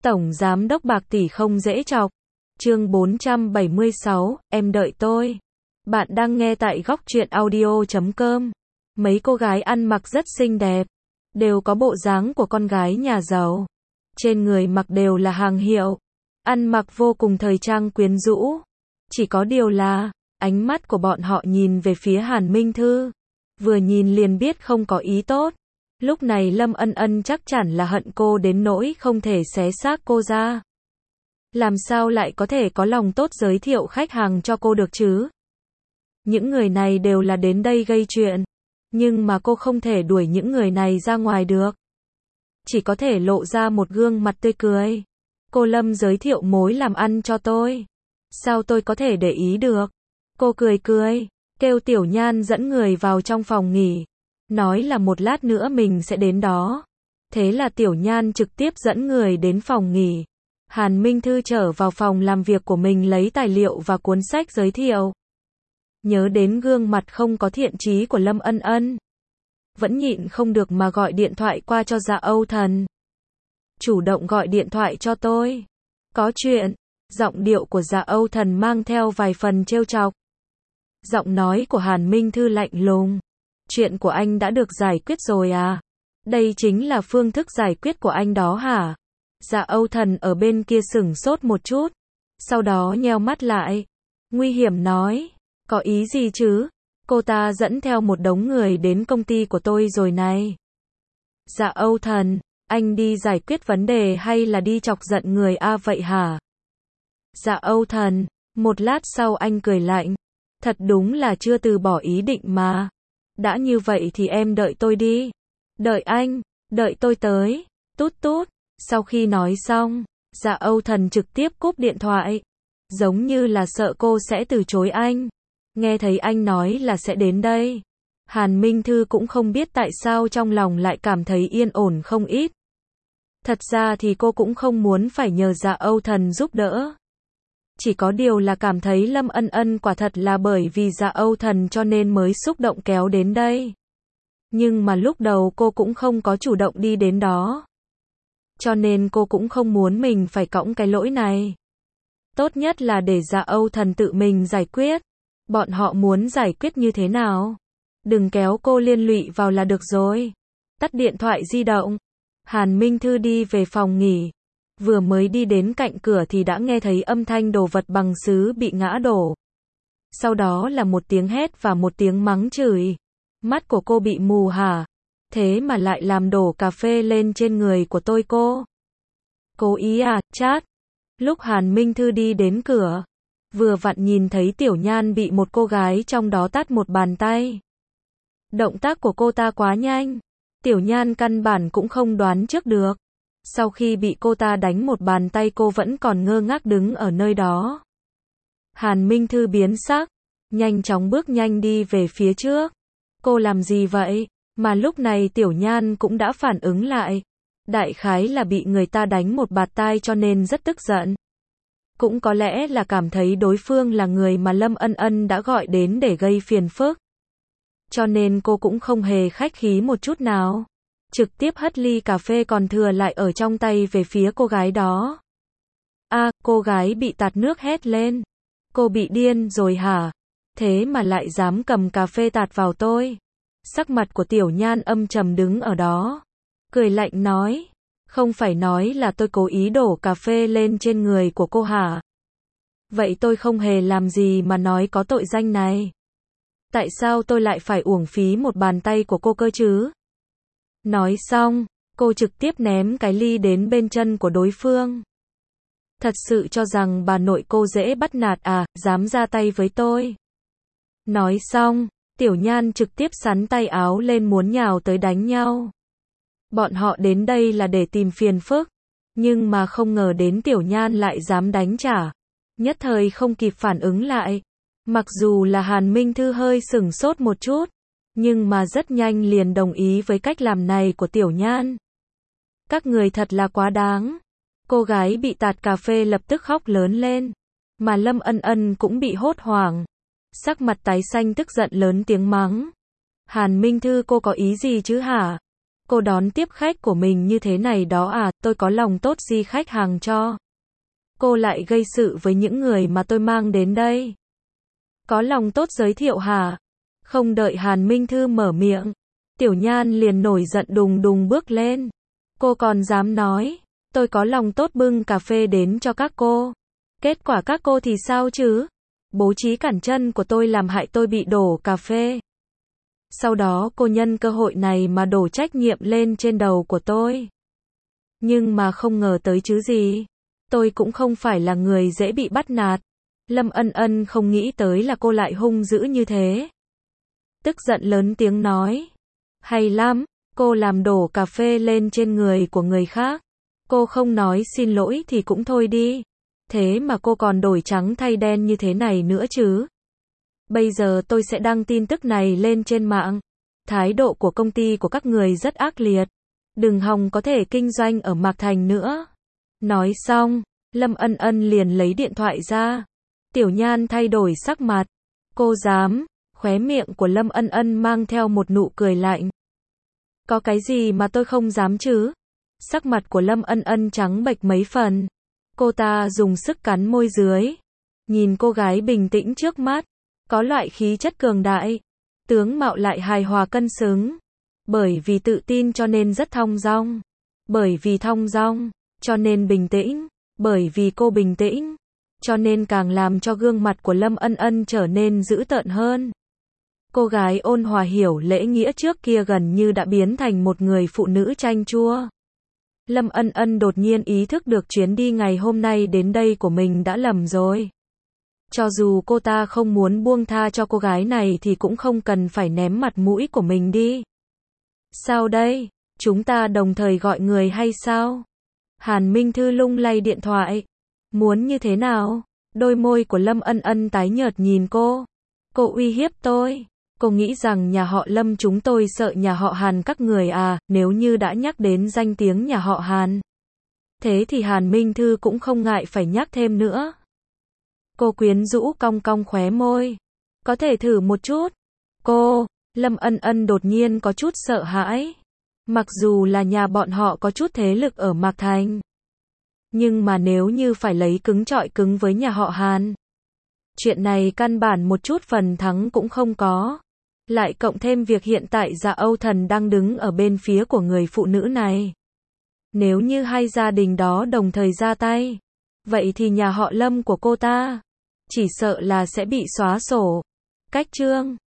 Tổng giám đốc bạc tỷ không dễ chọc. Chương 476, em đợi tôi. Bạn đang nghe tại góc truyện audio.com. Mấy cô gái ăn mặc rất xinh đẹp, đều có bộ dáng của con gái nhà giàu. Trên người mặc đều là hàng hiệu, ăn mặc vô cùng thời trang quyến rũ. Chỉ có điều là, ánh mắt của bọn họ nhìn về phía Hàn Minh Thư, vừa nhìn liền biết không có ý tốt. Lúc này Lâm Ân Ân chắc chắn là hận cô đến nỗi không thể xé xác cô ra. Làm sao lại có thể có lòng tốt giới thiệu khách hàng cho cô được chứ? Những người này đều là đến đây gây chuyện, nhưng mà cô không thể đuổi những người này ra ngoài được. Chỉ có thể lộ ra một gương mặt tươi cười. Cô Lâm giới thiệu mối làm ăn cho tôi. Sao tôi có thể để ý được? Cô cười cười, kêu Tiểu Nhan dẫn người vào trong phòng nghỉ. Nói là một lát nữa mình sẽ đến đó. Thế là Tiểu Nhan trực tiếp dẫn người đến phòng nghỉ. Hàn Minh Thư trở vào phòng làm việc của mình lấy tài liệu và cuốn sách giới thiệu. Nhớ đến gương mặt không có thiện chí của Lâm Ân Ân, vẫn nhịn không được mà gọi điện thoại qua cho Dạ Âu Thần. Chủ động gọi điện thoại cho tôi. Có chuyện. Giọng điệu của Dạ Âu Thần mang theo vài phần trêu chọc. Giọng nói của Hàn Minh Thư lạnh lùng. Chuyện của anh đã được giải quyết rồi à? Đây chính là phương thức giải quyết của anh đó hả? Dạ Âu Thần ở bên kia sửng sốt một chút, sau đó nheo mắt lại, nguy hiểm nói, có ý gì chứ? Cô ta dẫn theo một đống người đến công ty của tôi rồi này. Dạ Âu Thần, anh đi giải quyết vấn đề hay là đi chọc giận người a vậy hả? Dạ Âu Thần, một lát sau anh cười lạnh, thật đúng là chưa từ bỏ ý định mà. Đã như vậy thì em đợi tôi đi. Đợi anh, đợi tôi tới. Tút tút. Sau khi nói xong, Dạ Âu Thần trực tiếp cúp điện thoại. Giống như là sợ cô sẽ từ chối anh. Nghe thấy anh nói là sẽ đến đây. Hàn Minh Thư cũng không biết tại sao trong lòng lại cảm thấy yên ổn không ít. Thật ra thì cô cũng không muốn phải nhờ Dạ Âu Thần giúp đỡ. Chỉ có điều là cảm thấy Lâm Ân Ân quả thật là bởi vì Dạ Âu Thần cho nên mới xúc động kéo đến đây. Nhưng mà lúc đầu cô cũng không có chủ động đi đến đó. Cho nên cô cũng không muốn mình phải cõng cái lỗi này. Tốt nhất là để Dạ Âu Thần tự mình giải quyết. Bọn họ muốn giải quyết như thế nào? Đừng kéo cô liên lụy vào là được rồi. Tắt điện thoại di động. Hàn Minh Thư đi về phòng nghỉ. Vừa mới đi đến cạnh cửa thì đã nghe thấy âm thanh đồ vật bằng sứ bị ngã đổ. Sau đó là một tiếng hét và một tiếng mắng chửi. Mắt của cô bị mù hả? Thế mà lại làm đổ cà phê lên trên người của tôi cô. Cố ý à, chát. Lúc Hàn Minh Thư đi đến cửa, vừa vặn nhìn thấy Tiểu Nhan bị một cô gái trong đó tát một bàn tay. Động tác của cô ta quá nhanh. Tiểu Nhan căn bản cũng không đoán trước được. Sau khi bị cô ta đánh một bàn tay cô vẫn còn ngơ ngác đứng ở nơi đó. Hàn Minh Thư biến sắc, nhanh chóng bước nhanh đi về phía trước. Cô làm gì vậy? Mà lúc này Tiểu Nhan cũng đã phản ứng lại. Đại khái là bị người ta đánh một bạt tai cho nên rất tức giận. Cũng có lẽ là cảm thấy đối phương là người mà Lâm Ân Ân đã gọi đến để gây phiền phức. Cho nên cô cũng không hề khách khí một chút nào. Trực tiếp hất ly cà phê còn thừa lại ở trong tay về phía cô gái đó. A, cô gái bị tạt nước hét lên. Cô bị điên rồi hả? Thế mà lại dám cầm cà phê tạt vào tôi. Sắc mặt của Tiểu Nhan âm trầm đứng ở đó. Cười lạnh nói. Không phải nói là tôi cố ý đổ cà phê lên trên người của cô hả? Vậy tôi không hề làm gì mà nói có tội danh này. Tại sao tôi lại phải uổng phí một bàn tay của cô cơ chứ? Nói xong, cô trực tiếp ném cái ly đến bên chân của đối phương. Thật sự cho rằng bà nội cô dễ bắt nạt à, dám ra tay với tôi. Nói xong, Tiểu Nhan trực tiếp xắn tay áo lên muốn nhào tới đánh nhau. Bọn họ đến đây là để tìm phiền phức, nhưng mà không ngờ đến Tiểu Nhan lại dám đánh trả. Nhất thời không kịp phản ứng lại. Mặc dù là Hàn Minh Thư hơi sửng sốt một chút, nhưng mà rất nhanh liền đồng ý với cách làm này của Tiểu Nhan. Các người thật là quá đáng. Cô gái bị tạt cà phê lập tức khóc lớn lên, mà Lâm Ân Ân cũng bị hốt hoảng. Sắc mặt tái xanh tức giận lớn tiếng mắng. Hàn Minh Thư cô có ý gì chứ hả? Cô đón tiếp khách của mình như thế này đó à, tôi có lòng tốt gì khách hàng cho. Cô lại gây sự với những người mà tôi mang đến đây. Có lòng tốt giới thiệu hả? Không đợi Hàn Minh Thư mở miệng, Tiểu Nhan liền nổi giận đùng đùng bước lên. Cô còn dám nói, tôi có lòng tốt bưng cà phê đến cho các cô. Kết quả các cô thì sao chứ? Bố trí cản chân của tôi làm hại tôi bị đổ cà phê. Sau đó cô nhân cơ hội này mà đổ trách nhiệm lên trên đầu của tôi. Nhưng mà không ngờ tới chứ gì. Tôi cũng không phải là người dễ bị bắt nạt. Lâm Ân Ân không nghĩ tới là cô lại hung dữ như thế. Tức giận lớn tiếng nói. Hay lắm, cô làm đổ cà phê lên trên người của người khác. Cô không nói xin lỗi thì cũng thôi đi. Thế mà cô còn đổi trắng thay đen như thế này nữa chứ. Bây giờ tôi sẽ đăng tin tức này lên trên mạng. Thái độ của công ty của các người rất ác liệt. Đừng hòng có thể kinh doanh ở Mạc Thành nữa. Nói xong, Lâm Ân Ân liền lấy điện thoại ra. Tiểu Nhan thay đổi sắc mặt. Cô dám, khóe miệng của Lâm Ân Ân mang theo một nụ cười lạnh. Có cái gì mà tôi không dám chứ? Sắc mặt của Lâm Ân Ân trắng bệch mấy phần. Cô ta dùng sức cắn môi dưới. Nhìn cô gái bình tĩnh trước mắt. Có loại khí chất cường đại. Tướng mạo lại hài hòa cân xứng. Bởi vì tự tin cho nên rất thong dong. Bởi vì thong dong, cho nên bình tĩnh. Bởi vì cô bình tĩnh, cho nên càng làm cho gương mặt của Lâm Ân Ân trở nên dữ tợn hơn. Cô gái ôn hòa hiểu lễ nghĩa trước kia gần như đã biến thành một người phụ nữ chanh chua. Lâm Ân Ân đột nhiên ý thức được chuyến đi ngày hôm nay đến đây của mình đã lầm rồi. Cho dù cô ta không muốn buông tha cho cô gái này thì cũng không cần phải ném mặt mũi của mình đi. Sao đây? Chúng ta đồng thời gọi người hay sao? Hàn Minh Thư lung lay điện thoại. Muốn như thế nào? Đôi môi của Lâm Ân Ân tái nhợt nhìn cô. Cô uy hiếp tôi. Cô nghĩ rằng nhà họ Lâm chúng tôi sợ nhà họ Hàn các người à, nếu như đã nhắc đến danh tiếng nhà họ Hàn. Thế thì Hàn Minh Thư cũng không ngại phải nhắc thêm nữa. Cô quyến rũ cong cong khóe môi. Có thể thử một chút. Cô, Lâm Ân Ân đột nhiên có chút sợ hãi. Mặc dù là nhà bọn họ có chút thế lực ở Mạc Thành. Nhưng mà nếu như phải lấy cứng chọi cứng với nhà họ Hàn. Chuyện này căn bản một chút phần thắng cũng không có. Lại cộng thêm việc hiện tại Dạ Âu Thần đang đứng ở bên phía của người phụ nữ này. Nếu như hai gia đình đó đồng thời ra tay. Vậy thì nhà họ Lâm của cô ta chỉ sợ là sẽ bị xóa sổ. Cách chương